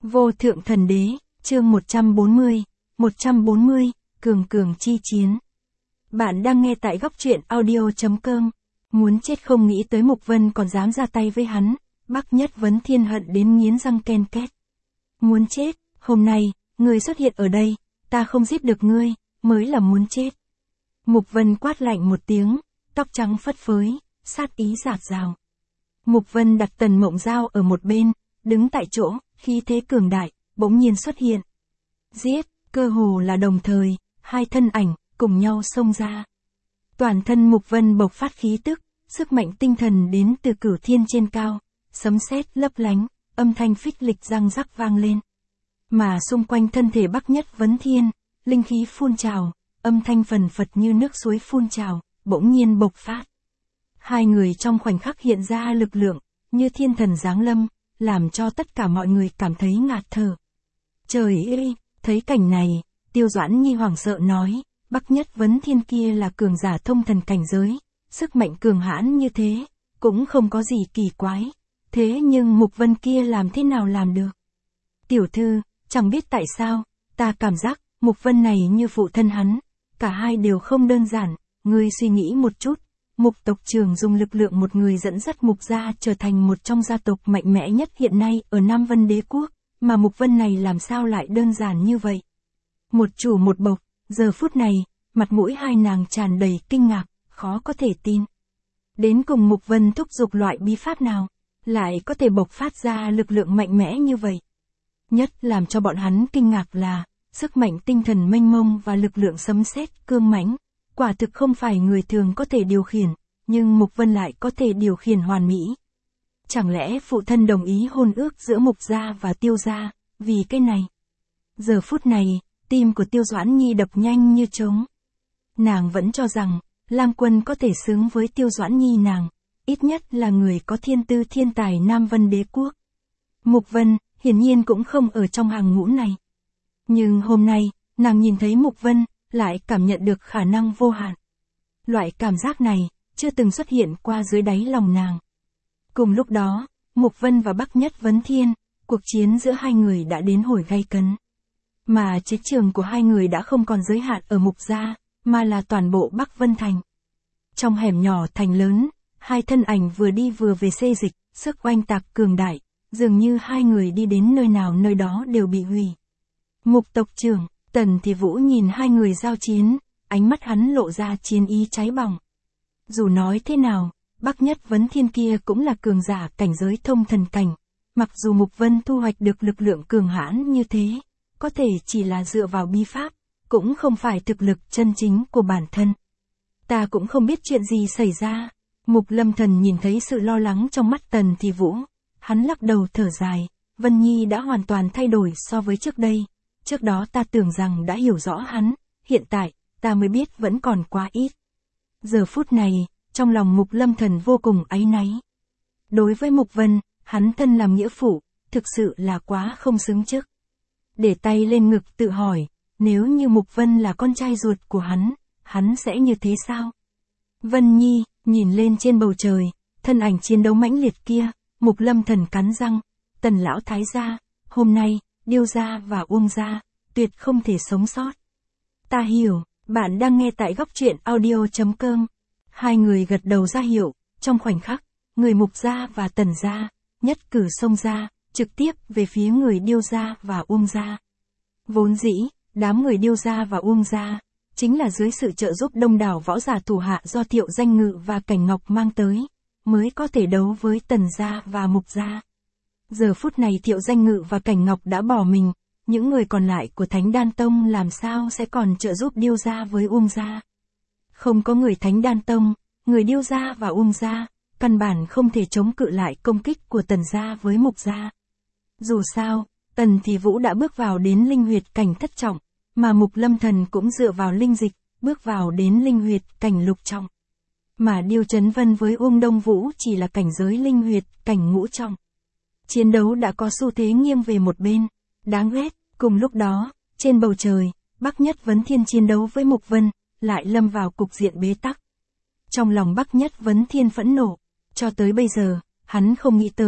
Vô thượng thần đế, chương 140, cường cường chi chiến. Bạn đang nghe tại góc truyện audio.com. Muốn chết không nghĩ tới Mục Vân còn dám ra tay với hắn, Bắc Nhất Vấn Thiên hận đến nghiến răng ken két. Muốn chết, hôm nay, ngươi xuất hiện ở đây, ta không giết được ngươi, mới là muốn chết. Mục Vân quát lạnh một tiếng, tóc trắng phất phới, sát ý rạt rào. Mục Vân đặt Tần Mộng Giao ở một bên, đứng tại chỗ, khí thế cường đại, bỗng nhiên xuất hiện. Giết, cơ hồ là đồng thời, hai thân ảnh, cùng nhau xông ra. Toàn thân Mục Vân bộc phát khí tức, sức mạnh tinh thần đến từ Cửu Thiên trên cao, sấm sét lấp lánh, âm thanh phích lịch răng rắc vang lên. Mà xung quanh thân thể Bắc Nhất Vấn Thiên, linh khí phun trào, âm thanh phần phật như nước suối phun trào, bỗng nhiên bộc phát. Hai người trong khoảnh khắc hiện ra lực lượng, như thiên thần giáng lâm, làm cho tất cả mọi người cảm thấy ngạt thở. Trời ơi, thấy cảnh này, Tiêu Doãn Nhi hoảng sợ nói, Bắc Nhất Vấn Thiên kia là cường giả thông thần cảnh giới, sức mạnh cường hãn như thế, cũng không có gì kỳ quái. Thế nhưng Mục Vân kia làm thế nào làm được? Tiểu thư, chẳng biết tại sao, ta cảm giác, Mục Vân này như phụ thân hắn, cả hai đều không đơn giản, ngươi suy nghĩ một chút. Mục tộc trưởng dùng lực lượng một người dẫn dắt Mục gia trở thành một trong gia tộc mạnh mẽ nhất hiện nay ở Nam Vân Đế Quốc, mà Mục Vân này làm sao lại đơn giản như vậy? Một chủ một bộc, giờ phút này, mặt mũi hai nàng tràn đầy kinh ngạc, khó có thể tin. Đến cùng Mục Vân thúc giục loại bí pháp nào, lại có thể bộc phát ra lực lượng mạnh mẽ như vậy? Nhất làm cho bọn hắn kinh ngạc là, sức mạnh tinh thần mênh mông và lực lượng sấm sét cương mãnh. Quả thực không phải người thường có thể điều khiển, nhưng Mục Vân lại có thể điều khiển hoàn mỹ. Chẳng lẽ phụ thân đồng ý hôn ước giữa Mục gia và Tiêu gia, vì cái này? Giờ phút này, tim của Tiêu Doãn Nhi đập nhanh như trống. Nàng vẫn cho rằng, Lam Quân có thể xứng với Tiêu Doãn Nhi nàng, ít nhất là người có thiên tư thiên tài Nam Vân Đế Quốc. Mục Vân, hiển nhiên cũng không ở trong hàng ngũ này. Nhưng hôm nay, nàng nhìn thấy Mục Vân, lại cảm nhận được khả năng vô hạn. Loại cảm giác này, chưa từng xuất hiện qua dưới đáy lòng nàng. Cùng lúc đó, Mục Vân và Bắc Nhất Vấn Thiên, cuộc chiến giữa hai người đã đến hồi gay cấn. Mà chiến trường của hai người đã không còn giới hạn ở Mục gia, mà là toàn bộ Bắc Vân Thành. Trong hẻm nhỏ thành lớn, hai thân ảnh vừa đi vừa về xê dịch, sức oanh tạc cường đại, dường như hai người đi đến nơi nào nơi đó đều bị hủy. Mục tộc trưởng, Tần Thì Vũ nhìn hai người giao chiến, ánh mắt hắn lộ ra chiến ý cháy bỏng. Dù nói thế nào, Bắc Nhất Vấn Thiên kia cũng là cường giả cảnh giới thông thần cảnh, mặc dù Mục Vân thu hoạch được lực lượng cường hãn như thế, có thể chỉ là dựa vào bí pháp, cũng không phải thực lực chân chính của bản thân. Ta cũng không biết chuyện gì xảy ra. Mục Lâm Thần nhìn thấy sự lo lắng trong mắt Tần Thì Vũ, hắn lắc đầu thở dài, Vân Nhi đã hoàn toàn thay đổi so với trước đây. Trước đó ta tưởng rằng đã hiểu rõ hắn, hiện tại, ta mới biết vẫn còn quá ít. Giờ phút này, trong lòng Mục Lâm Thần vô cùng áy náy. Đối với Mục Vân, hắn thân làm nghĩa phụ, thực sự là quá không xứng chức. Để tay lên ngực tự hỏi, nếu như Mục Vân là con trai ruột của hắn sẽ như thế sao? Vân Nhi, nhìn lên trên bầu trời, thân ảnh chiến đấu mãnh liệt kia, Mục Lâm Thần cắn răng, Tần lão thái gia, hôm nay, Điêu gia và Uông gia, tuyệt không thể sống sót. Ta hiểu, bạn đang nghe tại góc truyện audio.com. Hai người gật đầu ra hiệu, trong khoảnh khắc, người Mục gia và Tần gia, nhất cử xông ra, trực tiếp về phía người Điêu gia và Uông gia. Vốn dĩ, đám người Điêu gia và Uông gia, chính là dưới sự trợ giúp đông đảo võ giả thủ hạ do Thiệu Danh Ngự và Cảnh Ngọc mang tới, mới có thể đấu với Tần gia và Mục gia. Giờ phút này Thiệu Danh Ngự và Cảnh Ngọc đã bỏ mình, những người còn lại của Thánh Đan Tông làm sao sẽ còn trợ giúp Điêu gia với Uông gia. Không có người Thánh Đan Tông, người Điêu gia và Uông gia, căn bản không thể chống cự lại công kích của Tần gia với Mục gia. Dù sao, Tần Thì Vũ đã bước vào đến linh huyệt cảnh thất trọng, mà Mục Lâm Thần cũng dựa vào linh dịch, bước vào đến linh huyệt cảnh lục trọng. Mà Điêu Chấn Vân với Uông Đông Vũ chỉ là cảnh giới linh huyệt cảnh ngũ trọng. Chiến đấu đã có xu thế nghiêng về một bên, đáng ghét. Cùng lúc đó, trên bầu trời, Bắc Nhất Vấn Thiên chiến đấu với Mục Vân, lại lâm vào cục diện bế tắc. Trong lòng Bắc Nhất Vấn Thiên phẫn nộ, cho tới bây giờ, hắn không nghĩ tới,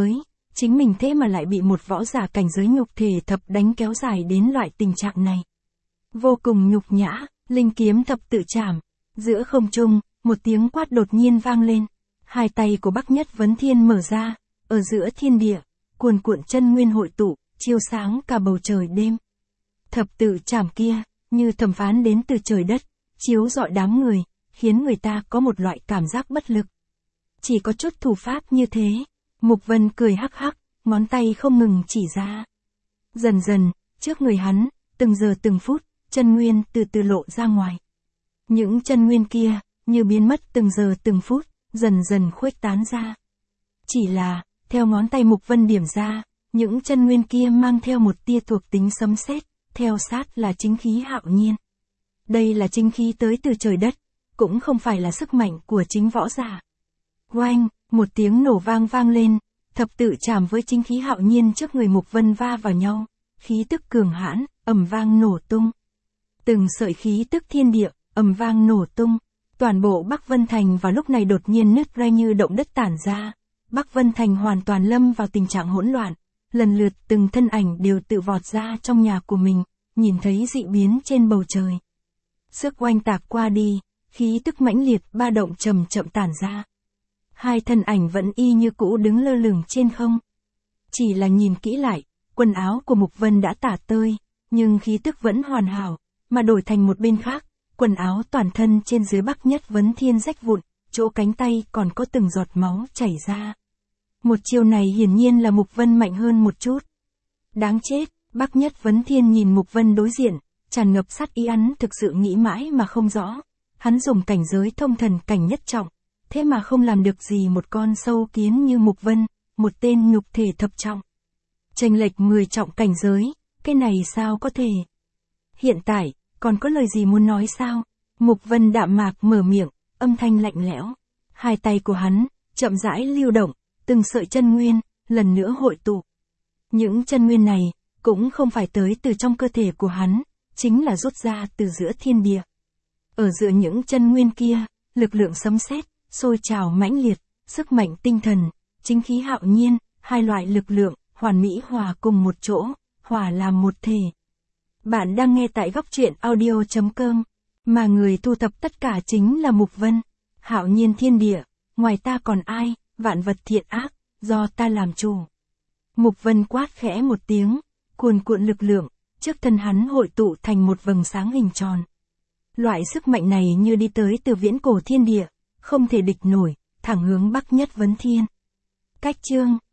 chính mình thế mà lại bị một võ giả cảnh giới nhục thể thập đánh kéo dài đến loại tình trạng này. Vô cùng nhục nhã, linh kiếm thập tự trảm. Giữa không trung, một tiếng quát đột nhiên vang lên. Hai tay của Bắc Nhất Vấn Thiên mở ra, ở giữa thiên địa, cuồn cuộn chân nguyên hội tụ, chiếu sáng cả bầu trời đêm. Thập tự trảm kia, như thẩm phán đến từ trời đất, chiếu rọi đám người, khiến người ta có một loại cảm giác bất lực. Chỉ có chút thủ pháp như thế, Mục Vân cười hắc hắc, ngón tay không ngừng chỉ ra. Dần dần, trước người hắn, từng giờ từng phút, chân nguyên từ từ lộ ra ngoài. Những chân nguyên kia, như biến mất từng giờ từng phút, dần dần khuếch tán ra. Chỉ là, theo ngón tay Mục Vân điểm ra, những chân nguyên kia mang theo một tia thuộc tính sấm sét, theo sát là chính khí hạo nhiên. Đây là chính khí tới từ trời đất, cũng không phải là sức mạnh của chính võ giả. Oanh, một tiếng nổ vang vang lên, thập tự trảm với chính khí hạo nhiên trước người Mục Vân va vào nhau, khí tức cường hãn, ầm vang nổ tung. Từng sợi khí tức thiên địa, ầm vang nổ tung. Toàn bộ Bắc Vân Thành vào lúc này đột nhiên nứt ra như động đất tản ra. Bắc Vân Thành hoàn toàn lâm vào tình trạng hỗn loạn. Lần lượt từng thân ảnh đều tự vọt ra trong nhà của mình, nhìn thấy dị biến trên bầu trời. Sức oanh tạc qua đi, khí tức mãnh liệt ba động chậm chậm tản ra. Hai thân ảnh vẫn y như cũ đứng lơ lửng trên không. Chỉ là nhìn kỹ lại, quần áo của Mục Vân đã tả tơi, nhưng khí tức vẫn hoàn hảo, mà đổi thành một bên khác, quần áo toàn thân trên dưới Bắc Nhất Vấn Thiên rách vụn, chỗ cánh tay còn có từng giọt máu chảy ra. Một chiêu này hiển nhiên là Mục Vân mạnh hơn một chút. Đáng chết, Bắc Nhất Vấn Thiên nhìn Mục Vân đối diện, tràn ngập sát ý hắn thực sự nghĩ mãi mà không rõ. Hắn dùng cảnh giới thông thần cảnh nhất trọng, thế mà không làm được gì một con sâu kiến như Mục Vân, một tên nhục thể thập trọng. Chênh lệch 10 trọng cảnh giới, cái này sao có thể? Hiện tại, còn có lời gì muốn nói sao? Mục Vân đạm mạc mở miệng, âm thanh lạnh lẽo. Hai tay của hắn, chậm rãi lưu động, từng sợi chân nguyên, lần nữa hội tụ. Những chân nguyên này, cũng không phải tới từ trong cơ thể của hắn, chính là rút ra từ giữa thiên địa. Ở giữa những chân nguyên kia, lực lượng sấm sét, sôi trào mãnh liệt, sức mạnh tinh thần, chính khí hạo nhiên, hai loại lực lượng, hoàn mỹ hòa cùng một chỗ, hòa làm một thể. Bạn đang nghe tại góc truyện audio.com, mà người thu thập tất cả chính là Mục Vân. Hạo nhiên thiên địa, ngoài ta còn ai, vạn vật thiện ác, do ta làm chủ. Mục Vân quát khẽ một tiếng, cuồn cuộn lực lượng, trước thân hắn hội tụ thành một vầng sáng hình tròn. Loại sức mạnh này như đi tới từ viễn cổ thiên địa, không thể địch nổi, thẳng hướng Bắc Nhất Vấn Thiên. Cách chương